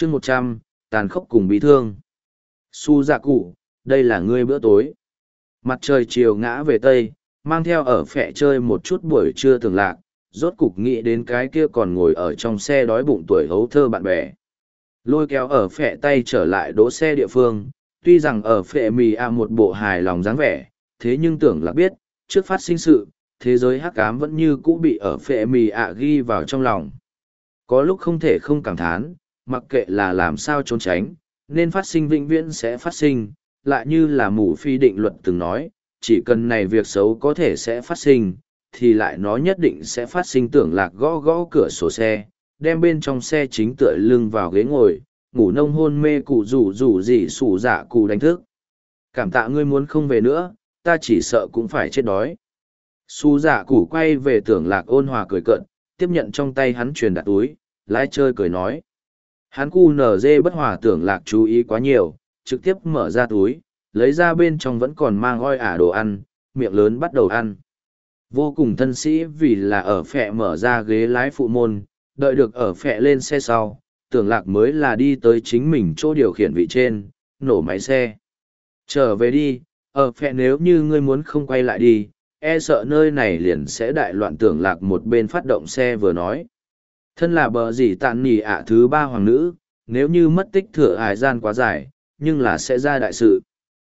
chương 100, tàn khốc cùng bị thương. Su dạ cụ, đây là ngươi bữa tối. Mặt trời chiều ngã về tây, mang theo ở phẹ chơi một chút buổi trưa thường lạc, rốt cục nghĩ đến cái kia còn ngồi ở trong xe đói bụng tuổi hấu thơ bạn bè. Lôi kéo ở phẹ tay trở lại đỗ xe địa phương, tuy rằng ở phẹ mì một bộ hài lòng dáng vẻ, thế nhưng tưởng là biết, trước phát sinh sự, thế giới hắc ám vẫn như cũ bị ở phệ mì ghi vào trong lòng. Có lúc không thể không cảm thán, mặc kệ là làm sao trốn tránh, nên phát sinh vĩnh viễn sẽ phát sinh, lại như là mù phi định luật từng nói, chỉ cần này việc xấu có thể sẽ phát sinh, thì lại nó nhất định sẽ phát sinh. Tưởng lạc gõ gõ cửa sổ xe, đem bên trong xe chính tựa lưng vào ghế ngồi, ngủ nông hôn mê cụ rủ gì sủ dạ cụ đánh thức. Cảm tạ ngươi muốn không về nữa, ta chỉ sợ cũng phải chết đói. Su dạ cụ quay về tưởng lạc ôn hòa cười cợt, tiếp nhận trong tay hắn truyền đặt túi, lái chơi cười nói. Hắn cu nở dê bất hòa tưởng lạc chú ý quá nhiều, trực tiếp mở ra túi, lấy ra bên trong vẫn còn mang oi ả đồ ăn, miệng lớn bắt đầu ăn. Vô cùng thân sĩ vì là ở phẹ mở ra ghế lái phụ môn, đợi được ở phẹ lên xe sau, tưởng lạc mới là đi tới chính mình chỗ điều khiển vị trên, nổ máy xe. Trở về đi, ở phẹ nếu như ngươi muốn không quay lại đi, e sợ nơi này liền sẽ đại loạn. Tưởng lạc một bên phát động xe vừa nói. Thân là bờ gì tạn nỉ thứ ba hoàng nữ, nếu như mất tích thừa hải gian quá dài, nhưng là sẽ ra đại sự.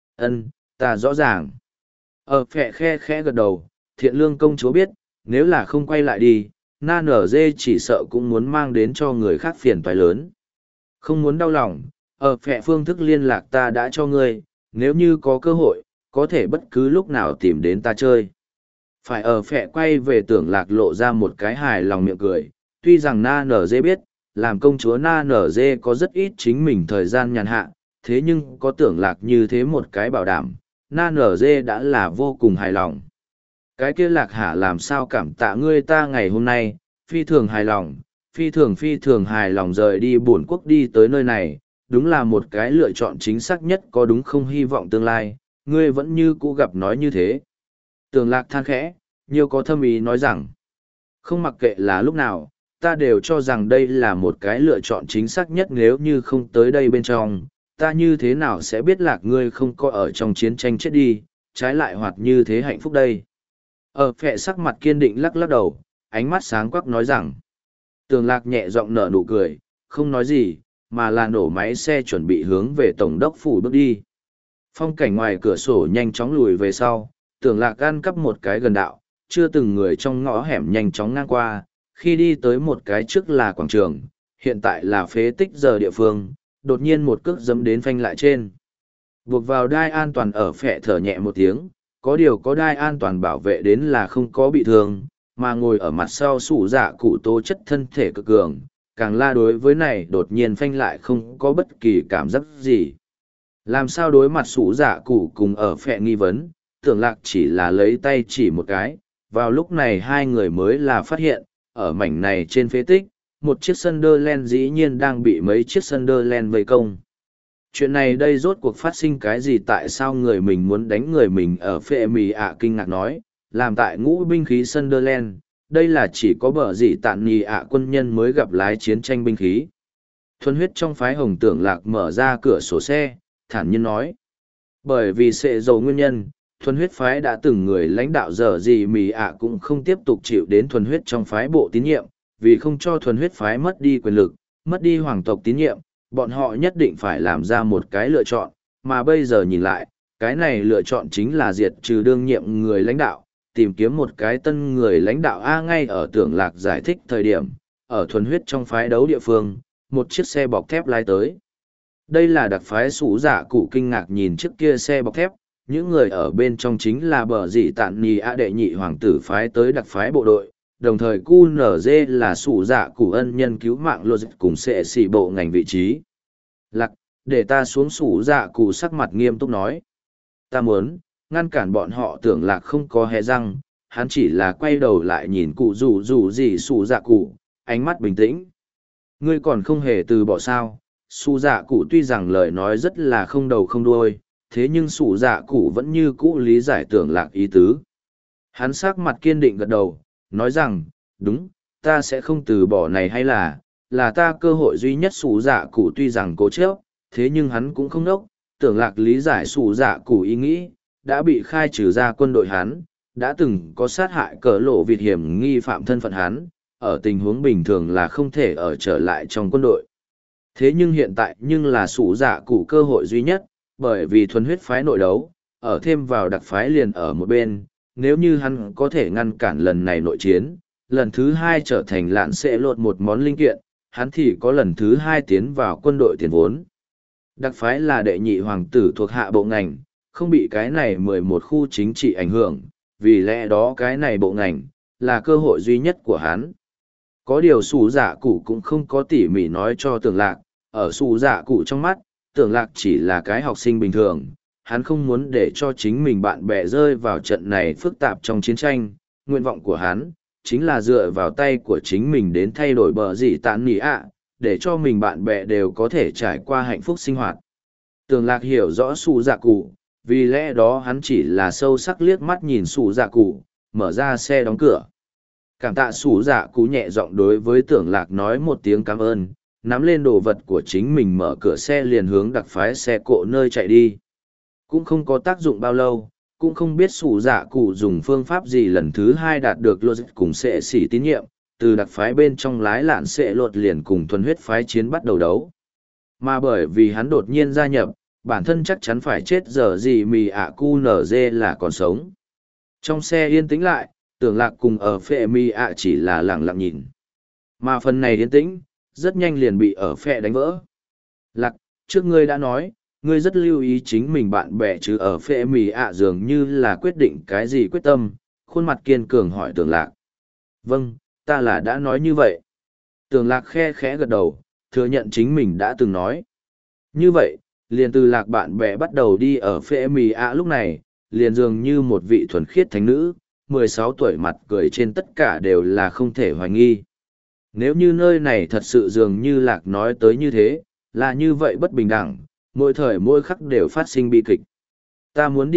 Ta rõ ràng. Ở phẹ khe khẽ gật đầu, thiện lương công chúa biết, nếu là không quay lại đi, na nở dê chỉ sợ cũng muốn mang đến cho người khác phiền toái lớn. Không muốn đau lòng, ở phẹ phương thức liên lạc ta đã cho ngươi, nếu như có cơ hội, có thể bất cứ lúc nào tìm đến ta chơi. Phải ở phẹ quay về tưởng lạc lộ ra một cái hài lòng miệng cười, tuy rằng na nở dê biết, làm công chúa na nở dê có rất ít chính mình thời gian nhàn hạ, thế nhưng có tưởng lạc như thế một cái bảo đảm, na nở dê đã là vô cùng hài lòng. Cái kia lạc hả làm sao cảm tạ ngươi ta ngày hôm nay, phi thường hài lòng, phi thường hài lòng rời đi bổn quốc đi tới nơi này, đúng là một cái lựa chọn chính xác nhất. Có đúng không? Hy vọng tương lai, ngươi vẫn như cũ gặp nói như thế. Tưởng lạc than khẽ, nhiều có thâm ý nói rằng, không mặc kệ là lúc nào, ta đều cho rằng đây là một cái lựa chọn chính xác nhất. Nếu như không tới đây bên trong, ta như thế nào sẽ biết lạc ngươi không có ở trong chiến tranh chết đi, trái lại hoạt như thế hạnh phúc đây. Ở phẹ sắc mặt kiên định lắc lắc đầu, ánh mắt sáng quắc nói rằng, Tường lạc nhẹ giọng nở nụ cười, không nói gì, mà là nổ máy xe chuẩn bị hướng về tổng đốc phủ bước đi. Phong cảnh ngoài cửa sổ nhanh chóng lùi về sau, Tường lạc ăn cắp một cái gần đạo, chưa từng người trong ngõ hẻm nhanh chóng ngang qua, khi đi tới một cái trước là quảng trường, hiện tại là phế tích giờ địa phương, đột nhiên một cước giẫm đến phanh lại trên. Buộc vào đai an toàn. Ở phẹ thở nhẹ một tiếng, có điều có đai an toàn bảo vệ đến là không có bị thương, mà ngồi ở mặt sau sủ dạ cụ tố chất thân thể cực cường, càng la đối với này đột nhiên phanh lại không có bất kỳ cảm giác gì. Làm sao đối mặt sủ dạ cụ cùng ở phẹ nghi vấn, tưởng lạc chỉ là lấy tay chỉ một cái, vào lúc này hai người mới là phát hiện, ở mảnh này trên phế tích, một chiếc Sunderland dĩ nhiên đang bị mấy chiếc Sunderland vây công. Chuyện này đây rốt cuộc phát sinh cái gì? Tại sao người mình muốn đánh người mình? Ở phệ mì kinh ngạc nói, làm tại ngũ binh khí Sunderland, đây là chỉ có bờ gì tạn nì quân nhân mới gặp lái chiến tranh binh khí. Thuần huyết trong phái Hồng Tưởng Lạc mở ra cửa sổ xe, thản nhiên nói. Bởi vì sệ dầu nguyên nhân, thuần huyết phái đã từng người lãnh đạo giờ gì mì cũng không tiếp tục chịu đến thuần huyết trong phái bộ tín nhiệm, vì không cho thuần huyết phái mất đi quyền lực, mất đi hoàng tộc tín nhiệm, bọn họ nhất định phải làm ra một cái lựa chọn, mà bây giờ nhìn lại, cái này lựa chọn chính là diệt trừ đương nhiệm người lãnh đạo, tìm kiếm một cái tân người lãnh đạo. Ngay ở Tưởng Lạc giải thích thời điểm, ở thuần huyết trong phái đấu địa phương, một chiếc xe bọc thép lái tới. Đây là đặc phái sủ dạ cụ kinh ngạc nhìn chiếc kia xe bọc thép, những người ở bên trong chính là bờ dị tạn nì đệ nhị hoàng tử phái tới đặc phái bộ đội, đồng thời QNZ là sủ dạ cụ ân nhân cứu mạng logic cùng sẽ xỉ bộ ngành vị trí. Lạc, để ta xuống. Sủ dạ cụ sắc mặt nghiêm túc nói. Ta muốn ngăn cản bọn họ. Tưởng Lạc không có hé răng, hắn chỉ là quay đầu lại nhìn cụ rủ gì sủ dạ cụ, ánh mắt bình tĩnh. Ngươi còn không hề từ bỏ sao? Sủ dạ cụ tuy rằng lời nói rất là không đầu không đuôi, thế nhưng sủ dạ cụ vẫn như cũ lý giải Tưởng Lạc ý tứ. Hắn sắc mặt kiên định gật đầu, nói rằng, đúng, ta sẽ không từ bỏ. Này hay là, là ta cơ hội duy nhất. Sủ dạ cụ tuy rằng cố chấp, thế nhưng hắn cũng không đốc, tưởng lạc lý giải sủ dạ cụ ý nghĩ, đã bị khai trừ ra quân đội hắn, đã từng có sát hại cỡ lộ vịt hiểm nghi phạm thân phận hắn, ở tình huống bình thường là không thể ở trở lại trong quân đội. Thế nhưng hiện tại nhưng là sủ dạ cụ cơ hội duy nhất, bởi vì thuần huyết phái nội đấu, ở thêm vào đặc phái liền ở một bên, nếu như hắn có thể ngăn cản lần này nội chiến, lần thứ hai trở thành lạn sẽ lột một món linh kiện, hắn thì có lần thứ hai tiến vào quân đội tiền vốn. Đặc phái là đệ nhị hoàng tử thuộc hạ bộ ngành, không bị cái này 11 khu chính trị ảnh hưởng, vì lẽ đó cái này bộ ngành, là cơ hội duy nhất của hắn. Có điều sủ dạ cụ cũng không có tỉ mỉ nói cho tưởng lạc, ở sủ dạ cụ trong mắt, tưởng lạc chỉ là cái học sinh bình thường, hắn không muốn để cho chính mình bạn bè rơi vào trận này phức tạp trong chiến tranh, nguyện vọng của hắn, chính là dựa vào tay của chính mình đến thay đổi bờ gì tán nỉ ạ, để cho mình bạn bè đều có thể trải qua hạnh phúc sinh hoạt. Tưởng lạc hiểu rõ sủ dạ cụ, vì lẽ đó hắn chỉ là sâu sắc liếc mắt nhìn sủ dạ cụ, mở ra xe đóng cửa. Cảm tạ sủ dạ cụ nhẹ giọng đối với tưởng lạc nói một tiếng cảm ơn, nắm lên đồ vật của chính mình mở cửa xe liền hướng đặc phái xe cộ nơi chạy đi. Cũng không có tác dụng bao lâu, cũng không biết sủ dạ cụ dùng phương pháp gì lần thứ hai đạt được logic cùng sệ xỉ tín nhiệm, từ đặc phái bên trong lái lạn sệ lột liền cùng thuần huyết phái chiến bắt đầu đấu. Mà bởi vì hắn đột nhiên gia nhập, bản thân chắc chắn phải chết giờ gì mì ạ cu nở dê là còn sống. Trong xe yên tĩnh lại, tưởng lạc cùng ở phệ mì ạ chỉ là lặng lặng nhìn. Mà phần này yên tĩnh, rất nhanh liền bị ở phệ đánh vỡ. Lạc, trước ngươi đã nói, ngươi rất lưu ý chính mình bạn bè chứ ở phệ mì ạ dường như là quyết định cái gì quyết tâm, khuôn mặt kiên cường hỏi tưởng lạc. Vâng, ta là đã nói như vậy. Tưởng lạc khe khẽ gật đầu, thừa nhận chính mình đã từng nói. Như vậy, liền từ lạc bạn bè bắt đầu đi ở phệ mì ạ lúc này, liền dường như một vị thuần khiết thánh nữ, 16 tuổi mặt cười trên tất cả đều là không thể hoài nghi. Nếu như nơi này thật sự dường như lạc nói tới như thế, là như vậy bất bình đẳng, mỗi thời mỗi khắc đều phát sinh bi kịch. Ta muốn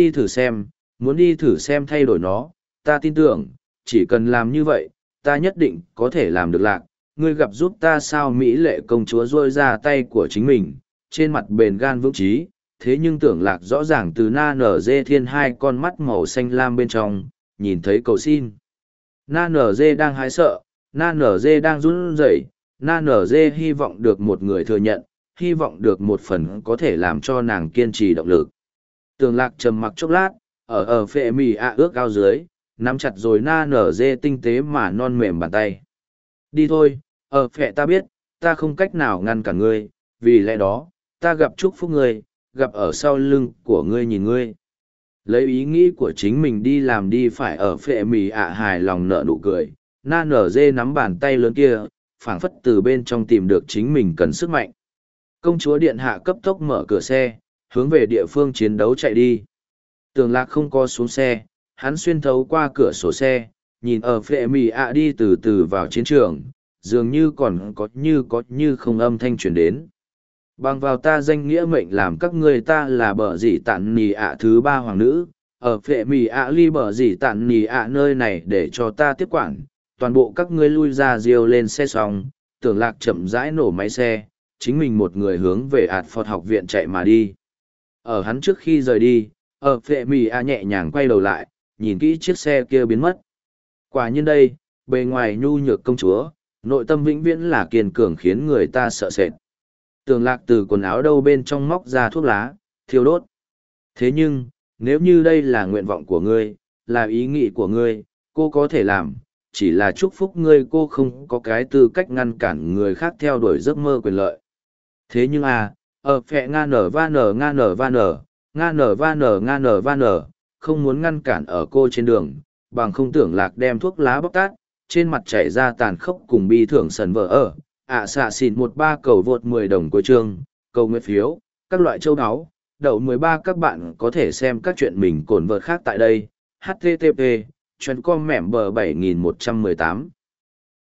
đi thử xem thay đổi nó, ta tin tưởng, chỉ cần làm như vậy, ta nhất định có thể làm được lạc. Ngươi gặp giúp ta sao Mỹ lệ công chúa rôi ra tay của chính mình, trên mặt bền gan vững trí, thế nhưng tưởng lạc rõ ràng từ na nở dê thiên hai con mắt màu xanh lam bên trong, nhìn thấy cầu xin. Na nở dê đang hái sợ, na nở dê đang run rẩy, na nở dê hy vọng được một người thừa nhận, hy vọng được một phần có thể làm cho nàng kiên trì động lực. Tường lạc trầm mặc chốc lát, ở phệ mì ạ ước ao dưới, nắm chặt rồi na nở dê tinh tế mà non mềm bàn tay. Đi thôi, ở phệ ta biết, ta không cách nào ngăn cản ngươi, vì lẽ đó, ta gặp chúc phúc ngươi, gặp ở sau lưng của ngươi nhìn ngươi. Lấy ý nghĩ của chính mình đi làm đi phải ở phệ mì ạ hài lòng nở nụ cười, na nở dê nắm bàn tay lớn kia, phảng phất từ bên trong tìm được chính mình cần sức mạnh. Công chúa điện hạ cấp tốc mở cửa xe, hướng về địa phương chiến đấu chạy đi. Tường lạc không có xuống xe, hắn xuyên thấu qua cửa sổ xe, nhìn ở phệ mì ạ đi từ từ vào chiến trường, dường như còn có như không âm thanh truyền đến. Bằng vào ta danh nghĩa mệnh làm các ngươi ta là bờ dĩ tản nì ạ thứ 3 hoàng nữ, ở phệ mì ạ ly bờ dĩ tản nì ạ nơi này để cho ta tiếp quản, toàn bộ các ngươi lui ra diêu lên xe xong, tưởng lạc chậm rãi nổ máy xe, chính mình một người hướng về ạt phọt học viện chạy mà đi. Ở hắn trước khi rời đi, ở phệ mì ạ nhẹ nhàng quay đầu lại, nhìn kỹ chiếc xe kia biến mất. Quả nhiên đây, bề ngoài nhu nhược công chúa, nội tâm vĩnh viễn là kiên cường khiến người ta sợ sệt. Tường lạc từ quần áo đâu bên trong móc ra thuốc lá, thiêu đốt. Thế nhưng, nếu như đây là nguyện vọng của ngươi, là ý nghĩ của ngươi, cô có thể làm, chỉ là chúc phúc ngươi cô không có cái tư cách ngăn cản người khác theo đuổi giấc mơ quyền lợi. Thế nhưng ở phẹ nga nở va nở nga nở va nở, nga nở va nở nga nở va nở, không muốn ngăn cản ở cô trên đường, bằng không tưởng lạc đem thuốc lá bóc tát, trên mặt chảy ra tàn khốc cùng bi thưởng sần vỡ ở. Xạ xỉn 13 cầu vượt 10 đồng cuối chương, cầu nguyện phiếu, các loại châu áo, đậu 13 các bạn có thể xem các chuyện mình cồn vợt khác tại đây. http://com mẻm bờ 7118